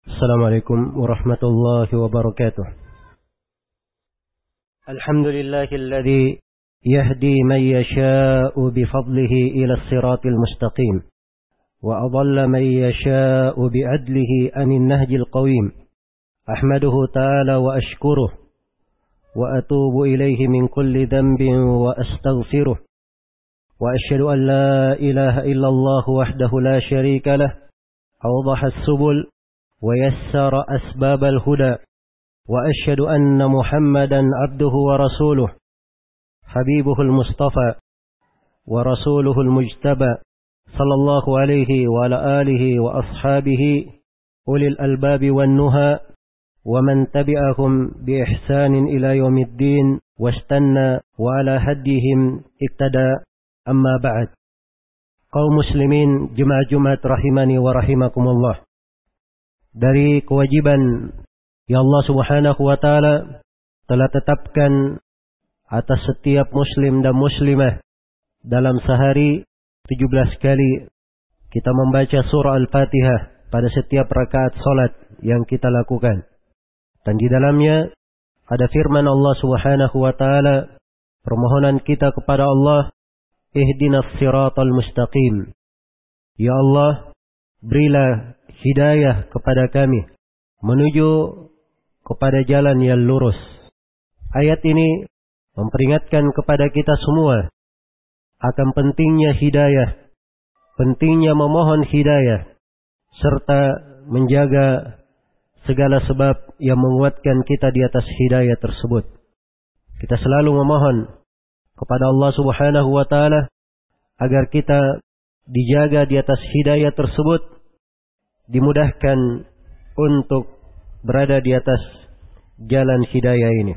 السلام عليكم ورحمة الله وبركاته. الحمد لله الذي يهدي من يشاء بفضله إلى الصراط المستقيم، وأضل من يشاء بعدله عن النهج القويم. أحمده تعالى وأشكره وأتوب إليه من كل ذنب وأستغفره، وأشهد أن لا إله إلا الله وحده لا شريك له، أوضح السبل ويسر أسباب الهدى، وأشهد أن محمدا عبده ورسوله، حبيبه المصطفى ورسوله المجتبى، صلى الله عليه وعلى آله وأصحابه أولي الألباب والنهى، ومن تبعهم بإحسان إلى يوم الدين واستنى وعلى هديهم اقتدى. أما بعد. Kaum muslimin jemaah Jumat rahimani wa rahimakumullah. Dari kewajiban yang Allah Subhanahu wa taala telah tetapkan atas setiap muslim dan muslimah dalam sehari 17 kali kita membaca surah Al-Fatihah pada setiap rakaat salat yang kita lakukan. Dan di dalamnya ada firman Allah Subhanahu wa taala, permohonan kita kepada Allah, ihdinas siratal mustaqim. Ya Allah, berilah hidayah kepada kami menuju kepada jalan yang lurus. Ayat ini memperingatkan kepada kita semua akan pentingnya hidayah, pentingnya memohon hidayah, serta menjaga segala sebab yang menguatkan kita di atas hidayah tersebut. Kita selalu memohon kepada Allah Subhanahu wa taala agar kita dijaga di atas hidayah tersebut, dimudahkan untuk berada di atas jalan hidayah ini.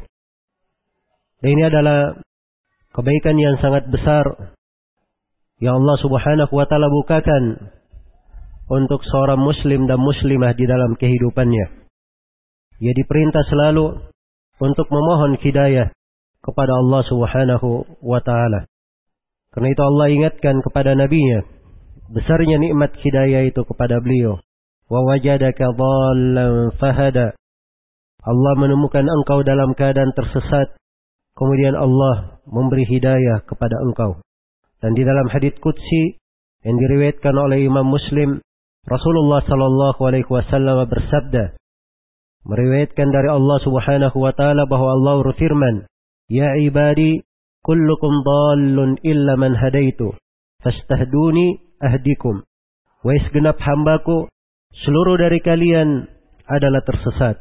Dan ini adalah kebaikan yang sangat besar yang Allah Subhanahu wa taala bukakan untuk seorang muslim dan muslimah di dalam kehidupannya. Ia diperintah selalu untuk memohon hidayah kepada Allah Subhanahu wa taala. Karena itu Allah ingatkan kepada nabinya besarnya nikmat hidayah itu kepada beliau. Wa wajadaka dhallan fahada. Allah menemukan engkau dalam keadaan tersesat, kemudian Allah memberi hidayah kepada engkau. Dan di dalam hadits qudsi yang diriwayatkan oleh Imam Muslim, Rasulullah sallallahu alaihi wasallam bersabda, meriwayatkan dari Allah Subhanahu wa taala bahwa Allah berfirman, "Ya ibadi, kullukum dhallun illa man hadaitu, fastahduni ahdikum." Wahai segenap hambaku, seluruh dari kalian adalah tersesat,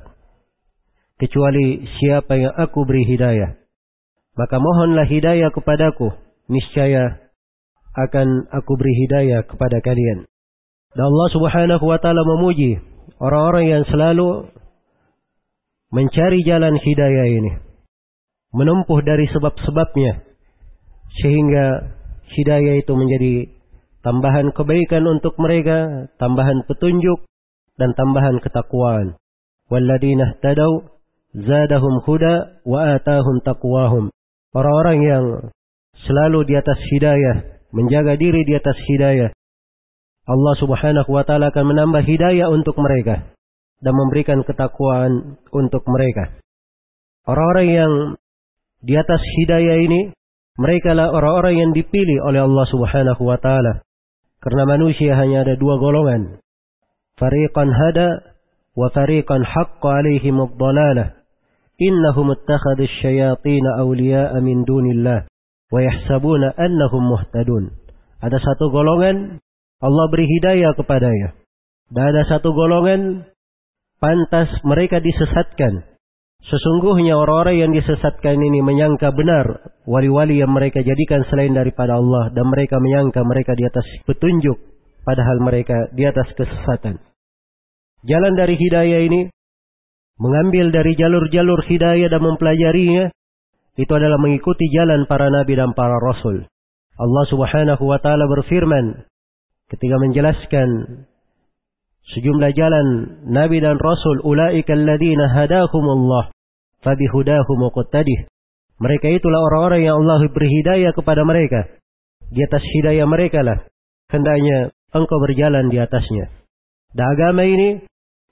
kecuali siapa yang aku beri hidayah. Maka mohonlah hidayah kepadaku, niscaya akan aku beri hidayah kepada kalian. Dan Allah Subhanahu wa taala memuji orang-orang yang selalu mencari jalan hidayah ini, menempuh dari sebab-sebabnya, sehingga hidayah itu menjadi tambahan kebaikan untuk mereka, tambahan petunjuk, dan tambahan ketakwaan. Walladzina ihtadaw zadahum huda wa atahum taqwahum. Orang-orang yang selalu di atas hidayah, menjaga diri di atas hidayah, Allah Subhanahu wa taala akan menambah hidayah untuk mereka dan memberikan ketakwaan untuk mereka. Orang-orang yang di atas hidayah ini, mereka lah orang-orang yang dipilih oleh Allah Subhanahu wa taala. Karena manusia hanya ada dua golongan. Fariqan hada wa fariqan haqqa alaihim ad-dhalalah. Innahum ittakhadhu asy-syayatin awliya'a min dunillah wa yahsabuna annahum muhtadun. Ada satu golongan Allah beri hidayah kepadanya. Dan ada satu golongan pantas mereka disesatkan. Sesungguhnya orang-orang yang disesatkan ini menyangka benar wali-wali yang mereka jadikan selain daripada Allah, dan mereka menyangka mereka di atas petunjuk, padahal mereka di atas kesesatan. Jalan dari hidayah ini, mengambil dari jalur-jalur hidayah dan mempelajarinya, itu adalah mengikuti jalan para nabi dan para rasul. Allah Subhanahu wa taala berfirman ketika menjelaskan sejumlah jalan nabi dan rasul, ulaika alladzina hadahumullah fabihudahum muqtadih. Mereka itulah orang-orang yang Allah beri hidayah kepada mereka. Di atas hidayah mereka lah hendaknya engkau berjalan di atasnya. Dan agama ini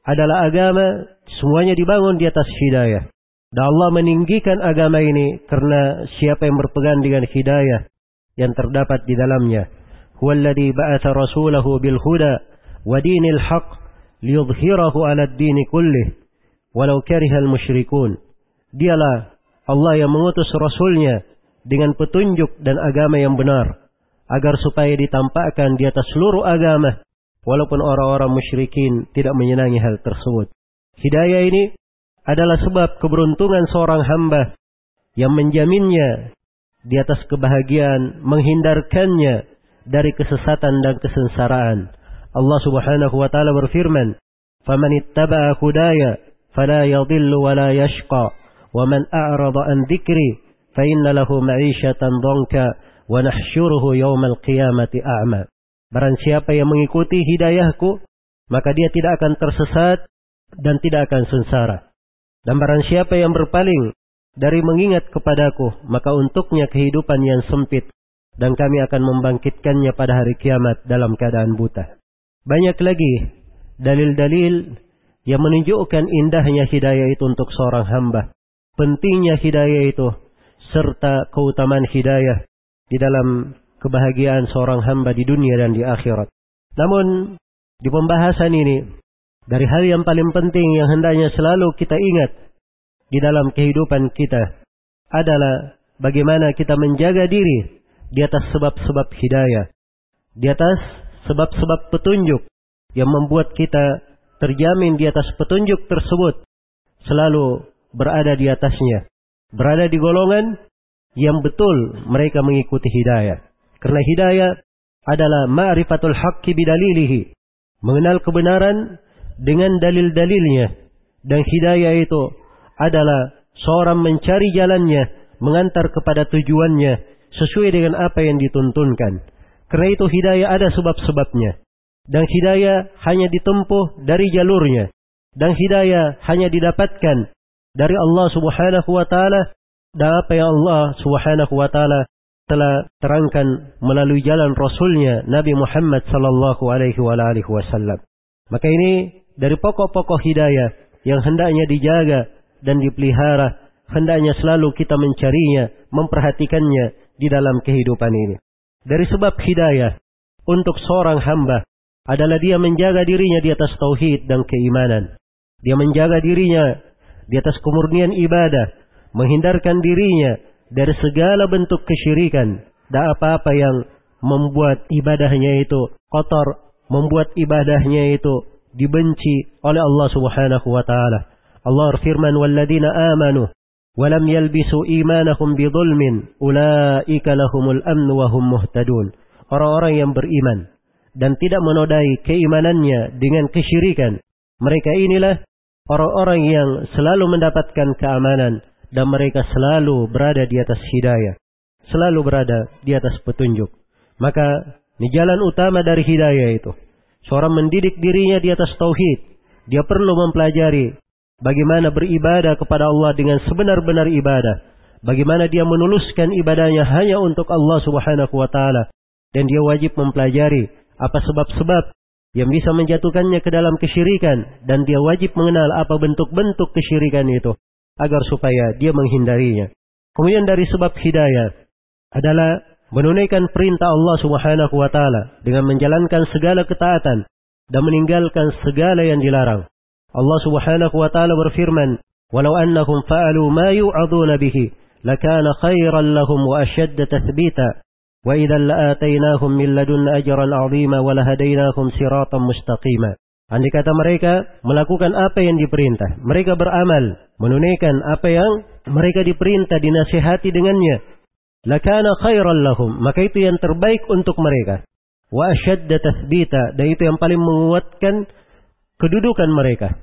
adalah agama, semuanya dibangun di atas hidayah. Dan Allah meninggikan agama ini karena siapa yang berpegang dengan hidayah yang terdapat di dalamnya. Huwallazi ba'atha rasulahu bil huda wa dinil haqq liyudhhirahu 'ala ad-din kullih walau karihal musyrikun. Dialah Allah yang mengutus rasulnya dengan petunjuk dan agama yang benar, agar supaya ditampakkan di atas seluruh agama, walaupun orang-orang musyrikin tidak menyenangi hal tersebut. Hidayah ini adalah sebab keberuntungan seorang hamba yang menjaminnya di atas kebahagiaan, menghindarkannya dari kesesatan dan kesengsaraan. Allah Subhanahu wa taala berfirman, "Faman ittaba'a hudaya fala yadhillu wa la yashqa, wa man a'rada an dzikri fa inna lahu ma'isyatan dhanka wa nahsyuruhu yaumal qiyamati a'ma." Barang siapa yang mengikuti hidayahku, maka dia tidak akan tersesat dan tidak akan sengsara. Dan barang siapa yang berpaling dari mengingat kepadaku, maka untuknya kehidupan yang sempit, dan kami akan membangkitkannya pada hari kiamat dalam keadaan buta. Banyak lagi dalil-dalil yang menunjukkan indahnya hidayah itu untuk seorang hamba. Pentingnya hidayah itu, serta keutamaan hidayah di dalam kebahagiaan seorang hamba di dunia dan di akhirat. Namun, di pembahasan ini, dari hal yang paling penting yang hendaknya selalu kita ingat di dalam kehidupan kita adalah bagaimana kita menjaga diri di atas sebab-sebab hidayah, di atas sebab-sebab petunjuk yang membuat kita terjamin di atas petunjuk tersebut, selalu berada di atasnya, berada di golongan yang betul mereka mengikuti hidayah. Karena hidayah adalah ma'rifatul haqqi bidalilihi, mengenal kebenaran dengan dalil-dalilnya. Dan hidayah itu adalah seorang mencari jalannya, mengantar kepada tujuannya sesuai dengan apa yang dituntunkan. Karena itu hidayah ada sebab-sebabnya. Dan hidayah hanya ditempuh dari jalurnya. Dan hidayah hanya didapatkan dari Allah Subhanahu wa taala, dan apa yang Allah Subhanahu wa taala telah terangkan melalui jalan Rasulnya Nabi Muhammad sallallahu alaihi wasallam. Maka ini dari pokok-pokok hidayah yang hendaknya dijaga dan dipelihara, hendaknya selalu kita mencarinya, memperhatikannya di dalam kehidupan ini. Dari sebab hidayah untuk seorang hamba adalah dia menjaga dirinya di atas tauhid dan keimanan. Dia menjaga dirinya di atas kemurnian ibadah, menghindarkan dirinya dari segala bentuk kesyirikan dan apa-apa yang membuat ibadahnya itu kotor, membuat ibadahnya itu dibenci oleh Allah Subhanahu wa taala. Allah berfirman, "Walladzina amanu wa lam yalbisu imanahum bidzulmin ulaika lahumul amn wa hum muhtadun." Orang-orang yang beriman dan tidak menodai keimanannya dengan kesyirikan, mereka inilah orang-orang yang selalu mendapatkan keamanan dan mereka selalu berada di atas hidayah, selalu berada di atas petunjuk. Maka ini jalan utama dari hidayah itu. Seorang mendidik dirinya di atas tauhid. Dia perlu mempelajari bagaimana beribadah kepada Allah dengan sebenar-benar ibadah. Bagaimana dia menuluskan ibadahnya hanya untuk Allah Subhanahu wa taala. Dan dia wajib mempelajari apa sebab-sebab yang bisa menjatuhkannya ke dalam kesyirikan. Dan dia wajib mengenal apa bentuk-bentuk kesyirikan itu, agar supaya dia menghindarinya. Kemudian dari sebab hidayah adalah menunaikan perintah Allah Subhanahu wa taala dengan menjalankan segala ketaatan dan meninggalkan segala yang dilarang. Allah Subhanahu wa taala berfirman, "Walau annahum fa'alu ma yu'aduna bihi lakana khairan lahum wa ashadda tathbita wa idzan la'atainahum min ladunna ajran 'azima wa lahadainahum siratan mustaqima." Andai kata mereka melakukan apa yang diperintah, mereka beramal, menunaikan apa yang mereka diperintah, dinasihati dengannya, lakana khairan lahum, maka itu yang terbaik untuk mereka. Wa ashadda tathbita, dan itu yang paling menguatkan kedudukan mereka.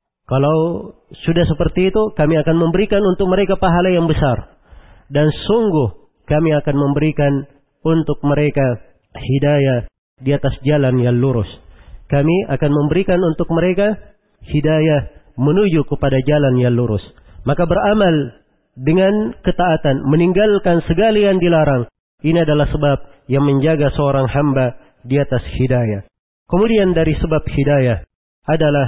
Kalau sudah seperti itu, kami akan memberikan untuk mereka pahala yang besar. Dan sungguh kami akan memberikan untuk mereka hidayah di atas jalan yang lurus. Kami akan memberikan untuk mereka hidayah menuju kepada jalan yang lurus. Maka beramal dengan ketaatan, meninggalkan segala yang dilarang. Ini adalah sebab yang menjaga seorang hamba di atas hidayah. Kemudian dari sebab hidayah adalah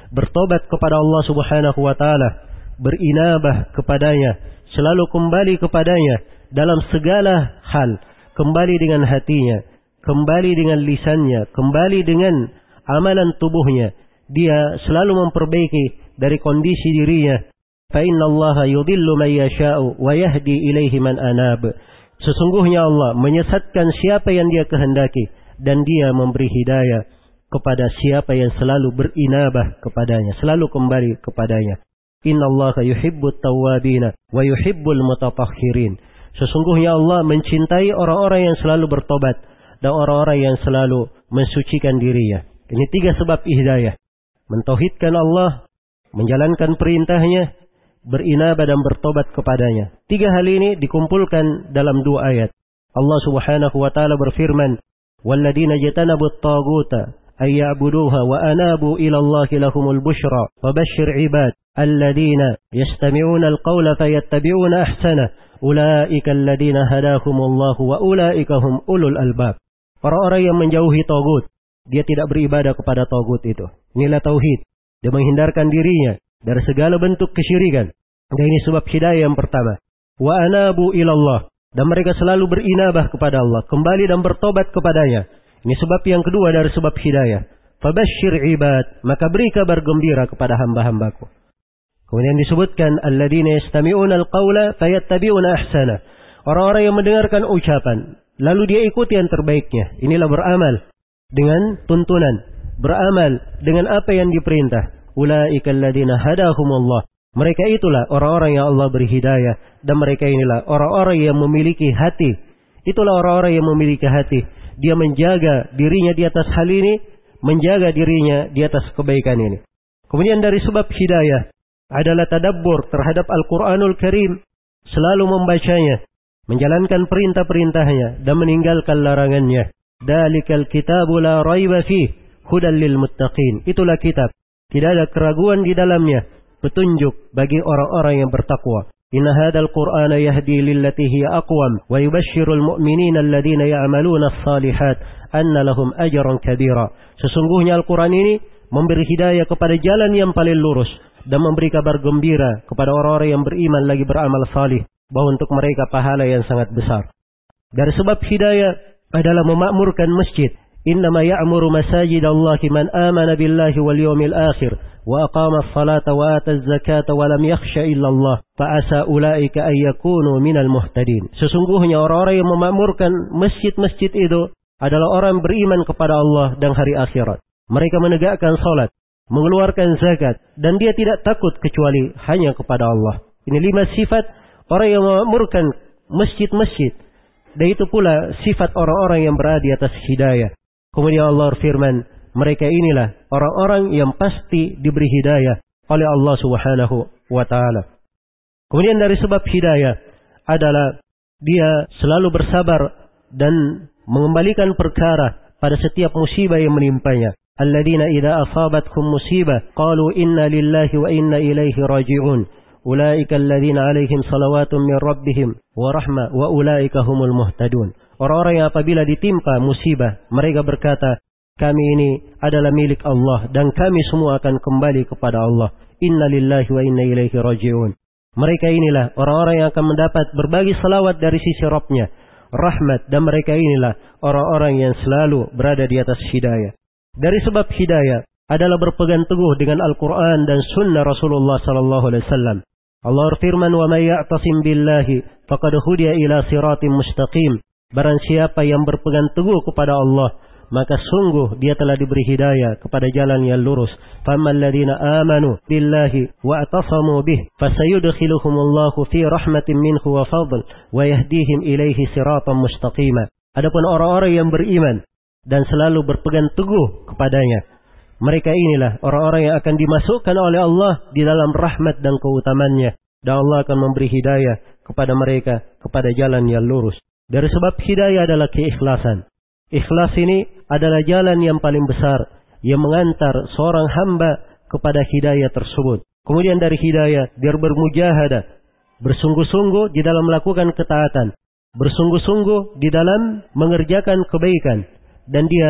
bertobat kepada Allah Subhanahu wa taala, berinabah kepadanya, selalu kembali kepadanya dalam segala hal, kembali dengan hatinya, kembali dengan lisannya, kembali dengan amalan tubuhnya. Dia selalu memperbaiki dari kondisi dirinya. Fa innallaha yudhillu man yasha'u wa yahdi ilaihi man anab. Sesungguhnya Allah menyesatkan siapa yang Dia kehendaki dan Dia memberi hidayah kepada siapa yang selalu berinabah kepadanya, selalu kembali kepadanya. Innallaha yuhibbut tawwabina wa yuhibbul mutatahhirin. Sesungguhnya Allah mencintai orang-orang yang selalu bertobat dan orang-orang yang selalu mensucikan dirinya. Ini 3 sebab hidayah. Mentauhidkan Allah, menjalankan perintahnya, berinabah dan bertobat kepadanya. 3 hal ini dikumpulkan dalam 2 ayat. Allah Subhanahu wa taala berfirman, "Walladzina jatanabut taguta ay ya'buduha wa anabu ila Allahi lahumul busyra wa basyir ibad alladzina yastami'una al-qawla fayattabi'una ahsana ulaika alladzina hadahumullahu wa ulaika hum ulul albab." Orang-orang yang menjauhi tagut, dia tidak beribadah kepada tagut itu. Inilah tauhid. Dia menghindarkan dirinya dari segala bentuk kesyirikan. Dan ini sebab hidayah yang pertama. Wa anabu ilallah. Dan mereka selalu berinabah kepada Allah, kembali dan bertobat kepadanya. Ini sebab yang kedua dari sebab hidayah. Fabasyir ibad, maka beri kabar gembira kepada hamba-hambaku. Kemudian disebutkan alladzina yastami'una al-qawla fayattabi'una ahsana. Orang-orang yang mendengarkan ucapan, lalu dia ikuti yang terbaiknya. Inilah beramal dengan tuntunan, beramal dengan apa yang diperintah. Ulaika alladzina hadahumullah. Mereka itulah orang-orang yang Allah beri hidayah, dan mereka inilah orang-orang yang memiliki hati. Itulah orang-orang yang memiliki hati. Dia menjaga dirinya di atas hal ini, menjaga dirinya di atas kebaikan ini. Kemudian dari sebab hidayah adalah tadabbur terhadap Al-Qur'anul Karim, selalu membacanya, menjalankan perintah-perintahnya dan meninggalkan larangannya. Dalikal kitabu la raiba fih hudal lil muttaqin. Itulah kitab, tidak ada keraguan di dalamnya, petunjuk bagi orang-orang yang bertakwa. Inna hadzal qur'ana yahdi lillati hiya aqwam wa yubashshirul mu'minina alladhina ya'maluna as-salihat anna lahum ajran kabira. Sesungguhnya Al-Qur'an ini memberi hidayah kepada jalan yang paling lurus dan memberi kabar gembira kepada orang-orang yang beriman lagi beramal salih bahwa untuk mereka pahala yang sangat besar. Dari sebab hidayah adalah memakmurkan masjid. Innama ya'muru masajidallahi man amana billahi wal yawmil akhir wa aqama as-salata wa ata az-zakata wa lam yakhsha illa Allah fa asa ulaika ay yakunu minal muhtadin. Sesungguhnya orang-orang yang memakmurkan masjid-masjid itu adalah orang beriman kepada Allah dan hari akhirat. Mereka menegakkan salat, mengeluarkan zakat, dan dia tidak takut kecuali hanya kepada Allah. Ini 5 sifat orang yang memakmurkan masjid-masjid. Dan itu pula sifat orang-orang yang berada di atas hidayah. Kemudian Allah firman, mereka inilah orang-orang yang pasti diberi hidayah oleh Allah Subhanahu wa taala. Kemudian dari sebab hidayah adalah dia selalu bersabar dan mengembalikan perkara pada setiap musibah yang menimpanya. Alladzina idza asabatkum musibah qalu inna lillahi wa inna ilaihi raji'un. Ulaika alladzina 'alaihim salawatun min rabbihim wa rahmah wa ulaika humul muhtadun. Orang-orang yang apabila ditimpa musibah, mereka berkata, kami ini adalah milik Allah dan kami semua akan kembali kepada Allah. Inna lillahi wa inna ilaihi raji'un. Mereka inilah orang-orang yang akan mendapat berbagai salawat dari sisi Rabbnya, rahmat, dan mereka inilah orang-orang yang selalu berada di atas hidayah. Dari sebab hidayah adalah berpegang teguh dengan Al-Quran dan Sunnah Rasulullah sallallahu alaihi wasallam. Allah berfirman, wa may ya'tasim billahi faqad hudiya ila siratim mustaqim. Barang siapa yang berpegang teguh kepada Allah, maka sungguh dia telah diberi hidayah kepada jalan yang lurus. Faman ladzina amanu billahi wa atasamu bih fasayudkhiluhumullahu fi rahmatin minhu wa fadl wa yahdihim ilaihi siratan mustaqima. Adapun orang-orang yang beriman dan selalu berpegang teguh kepadanya, mereka inilah orang-orang yang akan dimasukkan oleh Allah di dalam rahmat dan keutamannya, dan Allah akan memberi hidayah kepada mereka kepada jalan yang lurus. Dari sebab hidayah adalah keikhlasan. Ikhlas ini adalah jalan yang paling besar yang mengantar seorang hamba kepada hidayah tersebut. Kemudian dari hidayah, dia bermujahadah, bersungguh-sungguh di dalam melakukan ketaatan, bersungguh-sungguh di dalam mengerjakan kebaikan, dan dia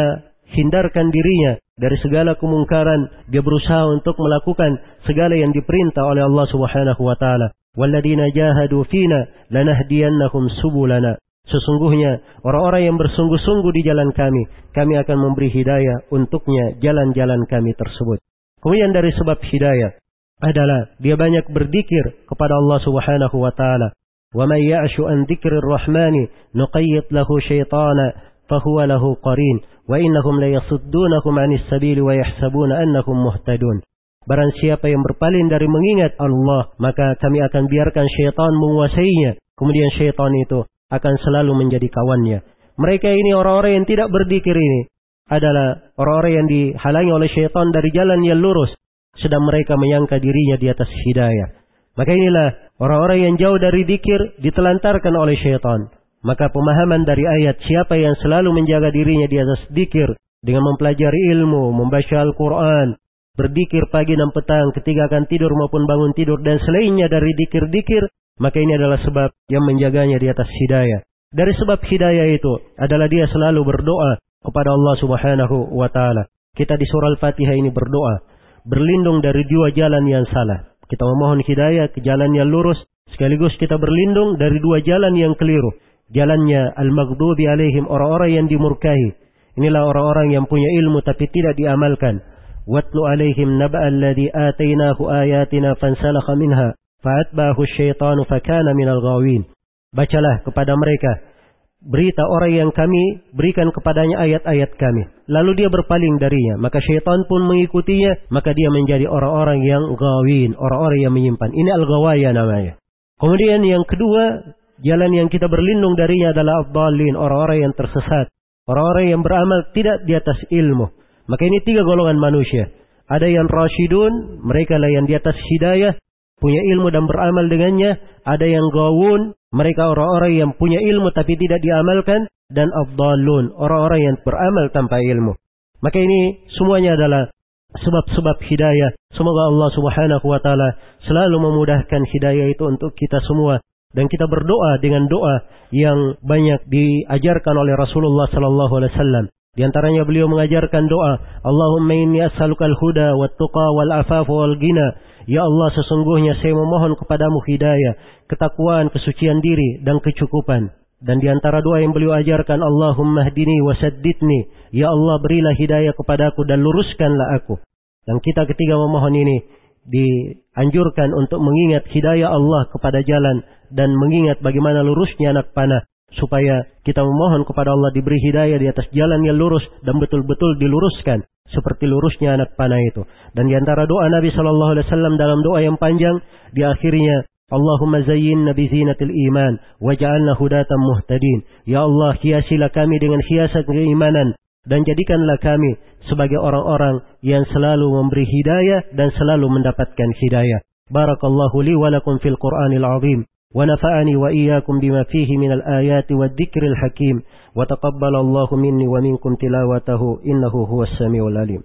hindarkan dirinya dari segala kemungkaran. Dia berusaha untuk melakukan segala yang diperintah oleh Allah Subhanahu wa taala. Walladzina jahadu fina lanahdiyannahum subulana. Sesungguhnya orang-orang yang bersungguh-sungguh di jalan kami, kami akan memberi hidayah untuknya jalan-jalan kami tersebut. Kemudian dari sebab hidayah adalah dia banyak berzikir kepada Allah Subhanahu wa taala. Wa may ya'shu an dzikrir rahmani nuqayyid lahu syaitana fahuwa lahu qarin wa innahum la yasuddunahum 'anis sabili wa yahsabuna annahum muhtadun. Barang siapa yang berpaling dari mengingat Allah, maka kami akan biarkan syaitan menguasainya. Kemudian syaitan itu akan selalu menjadi kawannya. Mereka ini orang-orang yang tidak berzikir ini adalah orang-orang yang dihalangi oleh syaitan dari jalan yang lurus, sedang mereka menyangka dirinya di atas hidayah. Maka inilah orang-orang yang jauh dari zikir ditelantarkan oleh syaitan. Maka pemahaman dari ayat siapa yang selalu menjaga dirinya di atas zikir dengan mempelajari ilmu, membaca Al-Quran, berzikir pagi dan petang ketika akan tidur maupun bangun tidur dan selainnya dari zikir-zikir, maka ini adalah sebab yang menjaganya di atas hidayah. Dari sebab hidayah itu adalah dia selalu berdoa kepada Allah Subhanahu wa taala. Kita di surah Al-Fatihah ini berdoa, berlindung dari dua jalan yang salah. Kita memohon hidayah ke jalan yang lurus, sekaligus kita berlindung dari dua jalan yang keliru. Jalannya al-maghdubi alaihim, orang-orang yang dimurkahi. Inilah orang-orang yang punya ilmu tapi tidak diamalkan. Watlu alaihim naba'al ladzi atainahu ayatina fansalakha minha fa'atba'ahu asyaitanu fakana minal ghawin. Bacalah kepada mereka berita orang yang kami berikan kepadanya ayat-ayat kami, lalu dia berpaling darinya, maka syaitan pun mengikutinya, maka dia menjadi orang-orang yang ghawin, orang-orang yang menyimpan. Ini al-ghawaya namanya. Kemudian yang kedua, jalan yang kita berlindung darinya adalah ad-dallin, orang-orang yang tersesat, orang-orang yang beramal tidak di atas ilmu. Maka ini tiga golongan manusia. Ada yang rasyidun, mereka lah yang di atas hidayah, punya ilmu dan beramal dengannya. Ada yang gawun, mereka orang-orang yang punya ilmu tapi tidak diamalkan. Dan ad-dallun, orang-orang yang beramal tanpa ilmu. Maka ini semuanya adalah sebab-sebab hidayah. Semoga Allah Subhanahu wa taala selalu memudahkan hidayah itu untuk kita semua. Dan kita berdoa dengan doa yang banyak diajarkan oleh Rasulullah sallallahu alaihi wasallam. Di antaranya beliau mengajarkan doa, Allahumma inni as'alukal huda wat tuqa wal afafa wal ghina. Ya Allah, sesungguhnya saya memohon kepadamu hidayah, ketakwaan, kesucian diri dan kecukupan. Dan di antara doa yang beliau ajarkan, Allahumma hdini wasaddidni. Ya Allah, berilah hidayah kepadaku dan luruskanlah aku. Dan kita ketika memohon ini dianjurkan untuk mengingat hidayah Allah kepada jalan dan mengingat bagaimana lurusnya anak panah, supaya kita memohon kepada Allah diberi hidayah di atas jalan yang lurus dan betul-betul diluruskan seperti lurusnya anak panah itu. Dan di antara doa Nabi sallallahu alaihi wasallam dalam doa yang panjang, di akhirnya Allahumma zayyinna bi zinatil iman waj'alna hudatan muhtadin. Ya Allah, hiasilah kami dengan hiasan keimanan dan jadikanlah kami sebagai orang-orang yang selalu memberi hidayah dan selalu mendapatkan hidayah. Barakallahu li wa lakum fil Qur'anil azim. ونفعني وإياكم بما فيه من الآيات والذكر الحكيم وتقبل الله مني ومنكم تلاوته إنه هو السميع العليم.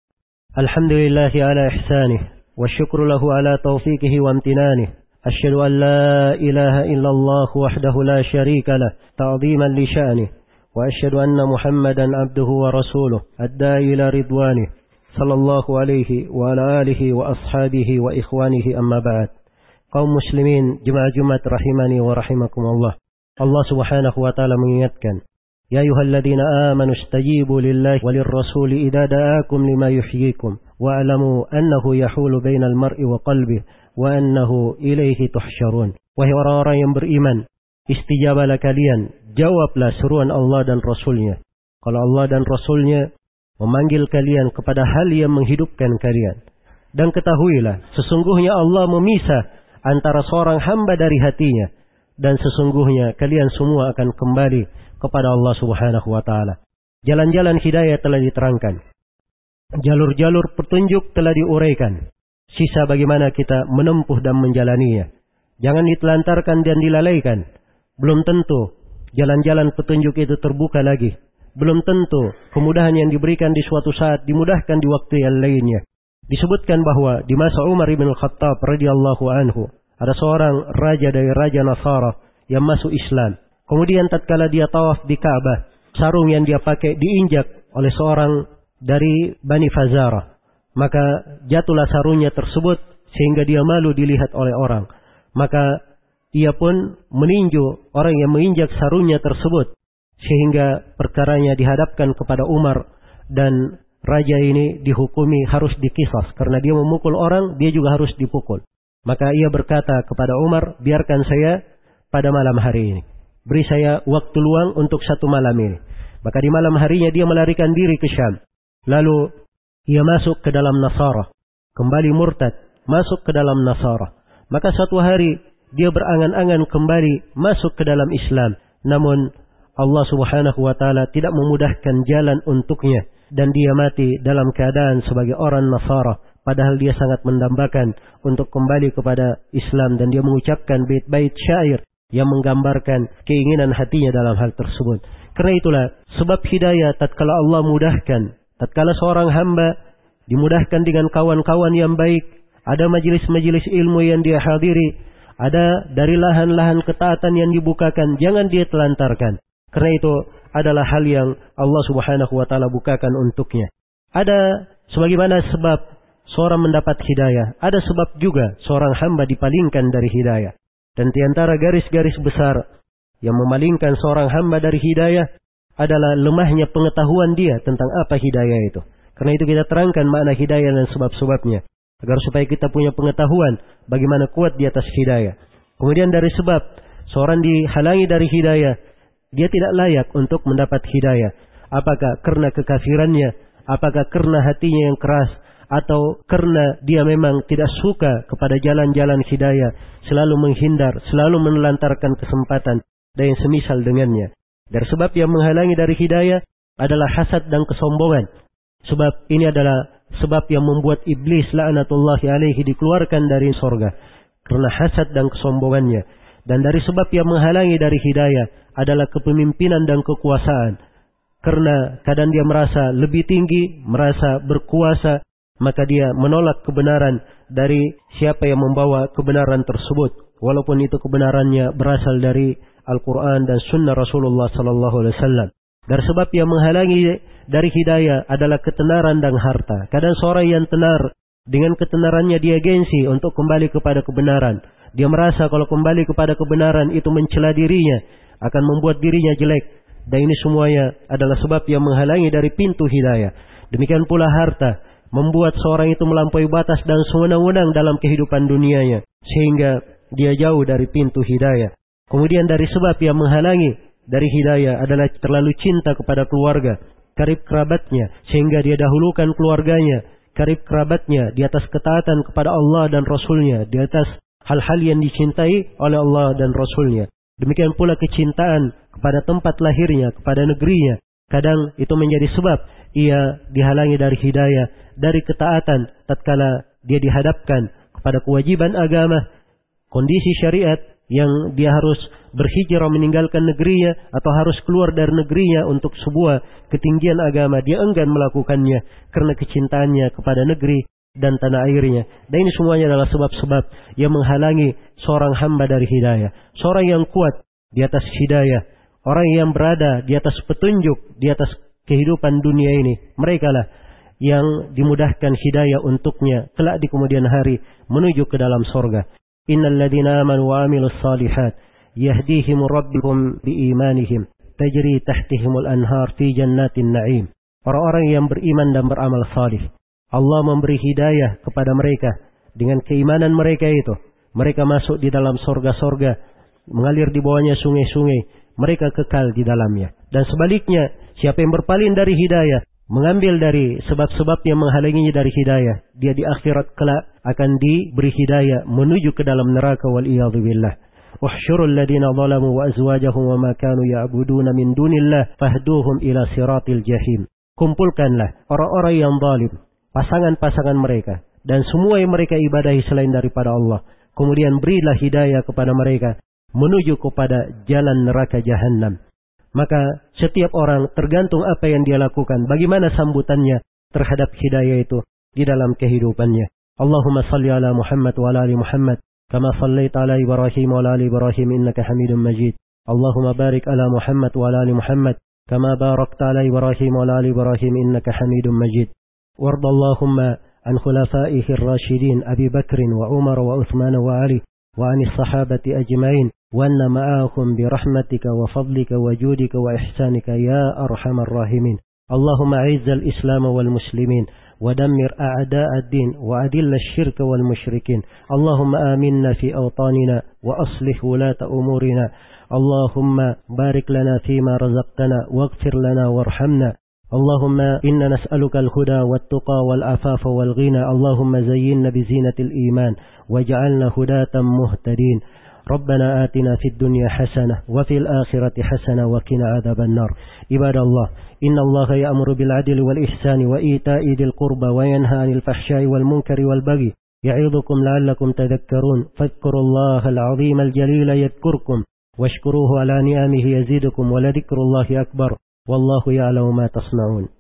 الحمد لله على إحسانه والشكر له على توفيقه وامتنانه. أشهد أن لا إله إلا الله وحده لا شريك له تعظيما لشأنه وأشهد أن محمدا عبده ورسوله الداعي إلى رضوانه صلى الله عليه وعلى آله وأصحابه وإخوانه أما بعد. Kaum muslimin, jemaah Jumat rahimani wa rahimakumullah. Allah Subhanahu wa taala mengingatkan, ya ayyuhalladzina amanu istajibu lillahi walir rasuli idza da'akum lima yuhyikum wa'lamu annahu yahulu bainal mar'i wa qalbihi wa annahu ilaihi tuhsyarun. Wahai orang-orang yang beriman, istijabalah kalian, jawablah seruan Allah dan Rasulnya. Kalau Allah dan Rasulnya memanggil kalian kepada hal yang menghidupkan kalian. Dan ketahuilah, sesungguhnya Allah memisah antara seorang hamba dari hatinya, dan sesungguhnya kalian semua akan kembali kepada Allah Subhanahu wa taala. Jalan-jalan hidayah telah diterangkan, jalur-jalur petunjuk telah diuraikan. Sisa bagaimana kita menempuh dan menjalaninya. Jangan ditelantarkan dan dilalaikan. Belum tentu jalan-jalan petunjuk itu terbuka lagi. Belum tentu kemudahan yang diberikan di suatu saat dimudahkan di waktu yang lainnya. Disebutkan bahwa di masa Umar bin Khattab radhiyallahu anhu ada seorang raja dari raja Nasara yang masuk Islam. Kemudian tatkala dia tawaf di Ka'bah, sarung yang dia pakai diinjak oleh seorang dari Bani Fazarah. Maka jatuhlah sarungnya tersebut sehingga dia malu dilihat oleh orang. Maka ia pun meninju orang yang menginjak sarungnya tersebut sehingga perkaranya dihadapkan kepada Umar, dan raja ini dihukumi harus dikisas karena dia memukul orang, dia juga harus dipukul. Maka ia berkata kepada Umar, biarkan saya pada malam hari ini, beri saya waktu luang untuk 1 malam ini. Maka di malam harinya dia melarikan diri ke Syam. Lalu ia masuk ke dalam Nasara, kembali murtad, masuk ke dalam Nasara. Maka suatu hari dia berangan-angan kembali masuk ke dalam Islam. Namun Allah Subhanahu wa Ta'ala tidak memudahkan jalan untuknya, dan dia mati dalam keadaan sebagai orang Nasara, padahal dia sangat mendambakan untuk kembali kepada Islam, dan dia mengucapkan bait-bait syair yang menggambarkan keinginan hatinya dalam hal tersebut. Karena itulah sebab hidayah tatkala Allah mudahkan, tatkala seorang hamba dimudahkan dengan kawan-kawan yang baik, ada majelis-majelis ilmu yang dia hadiri, ada dari lahan-lahan ketaatan yang dibukakan, jangan dia telantarkan. Karena itu adalah hal yang Allah Subhanahu wa Ta'ala bukakan untuknya. Ada sebagaimana sebab seorang mendapat hidayah, ada sebab juga seorang hamba dipalingkan dari hidayah. Dan di antara garis-garis besar yang memalingkan seorang hamba dari hidayah adalah lemahnya pengetahuan dia tentang apa hidayah itu. Karena itu kita terangkan makna hidayah dan sebab-sebabnya, agar supaya kita punya pengetahuan bagaimana kuat di atas hidayah. Kemudian dari sebab seorang dihalangi dari hidayah, dia tidak layak untuk mendapat hidayah. Apakah karena kekafirannya, apakah karena hatinya yang keras, atau karena dia memang tidak suka kepada jalan-jalan hidayah, selalu menghindar, selalu menelantarkan kesempatan, dan yang semisal dengannya. Dari sebab yang menghalangi dari hidayah adalah hasad dan kesombongan. Sebab ini adalah sebab yang membuat iblis la'natullahi alaihi dikeluarkan dari sorga, karena hasad dan kesombongannya. Dan dari sebab yang menghalangi dari hidayah adalah kepemimpinan dan kekuasaan. Karena kadang dia merasa lebih tinggi, merasa berkuasa, maka dia menolak kebenaran dari siapa yang membawa kebenaran tersebut, walaupun itu kebenarannya berasal dari Al-Quran dan Sunnah Rasulullah Sallallahu Alaihi Wasallam. Dari sebab yang menghalangi dari hidayah adalah ketenaran dan harta. Kadang seorang yang tenar, dengan ketenarannya dia gengsi untuk kembali kepada kebenaran. Dia merasa kalau kembali kepada kebenaran itu mencela dirinya, akan membuat dirinya jelek. Dan ini semuanya adalah sebab yang menghalangi dari pintu hidayah. Demikian pula harta membuat seorang itu melampaui batas dan sewenang-wenang dalam kehidupan dunianya, sehingga dia jauh dari pintu hidayah. Kemudian dari sebab yang menghalangi dari hidayah adalah terlalu cinta kepada keluarga, karib kerabatnya, sehingga dia dahulukan keluarganya, karib kerabatnya di atas ketaatan kepada Allah dan Rasulnya, di atas hal-hal yang dicintai oleh Allah dan Rasulnya. Demikian pula kecintaan kepada tempat lahirnya, kepada negerinya. Kadang itu menjadi sebab ia dihalangi dari hidayah, dari ketaatan tatkala dia dihadapkan kepada kewajiban agama, kondisi syariat yang dia harus berhijrah meninggalkan negerinya atau harus keluar dari negerinya untuk sebuah ketinggian agama. Dia enggan melakukannya karena kecintaannya kepada negeri dan tanah airnya. Dan ini semuanya adalah sebab-sebab yang menghalangi seorang hamba dari hidayah. Seorang yang kuat di atas hidayah, orang yang berada di atas petunjuk, di atas kehidupan dunia ini, mereka lah yang dimudahkan hidayah untuknya kelak di kemudian hari menuju ke dalam sorga. Innal ladzina amanu wa amilus salihat yahdihim rabbuhum biimanihim tajri tahtihimul anhar fi jannatin na'im. Orang-orang yang beriman dan beramal salih, Allah memberi hidayah kepada mereka dengan keimanan mereka itu. Mereka masuk di dalam sorga-sorga, mengalir di bawahnya sungai-sungai, mereka kekal di dalamnya. Dan sebaliknya, siapa yang berpaling dari hidayah, mengambil dari sebab-sebab yang menghalanginya dari hidayah, dia di akhirat kelak akan diberi hidayah menuju ke dalam neraka wal-iyadhu billah. Uhsyurul ladina zalamu wa azwajahum wa ma kanu ya'buduna min dunillah fahduhum ila siratil jahim. Kumpulkanlah orang-orang yang zalim, pasangan-pasangan mereka, dan semua yang mereka ibadahi selain daripada Allah. Kemudian berilah hidayah kepada mereka menuju kepada jalan neraka jahannam. Maka setiap orang tergantung apa yang dia lakukan, bagaimana sambutannya terhadap hidayah itu di dalam kehidupannya. Allahumma salli ala Muhammad wa ala ali Muhammad kama sallaita ala Ibrahim wa ala ali Ibrahim innaka Hamidum Majid. Allahumma barik ala Muhammad wa ala ali Muhammad كما باركت على إبراهيم وعلى آل إبراهيم إنك حميد مجيد. وارض اللهم عن خلفائه الراشدين أبي بكر وعمر وعثمان وعلي وعن الصحابة أجمعين وأن معهم برحمتك وفضلك وجودك وإحسانك يا أرحم الراحمين. اللهم أعز الإسلام والمسلمين ودمر أعداء الدين وأذل الشرك والمشركين. اللهم آمنا في أوطاننا وأصلح ولاة أمورنا. اللهم بارك لنا فيما رزقتنا واغفر لنا وارحمنا. اللهم إنا نسألك الهدى والتقى والعفاف والغنى. اللهم زينا بزينة الإيمان واجعلنا هداة مهتدين. ربنا آتنا في الدنيا حسنة وفي الآخرة حسنة وقنا عذاب النار. عباد الله، إن الله يأمر بالعدل والإحسان وإيتاء ذي القربى وينهى عن الفحشاء والمنكر والبغي يعظكم لعلكم تذكرون. فاذكروا الله العظيم الجليل يذكركم واشكروه على نعمه يزيدكم ولذكر الله أكبر والله يعلم ما تصنعون.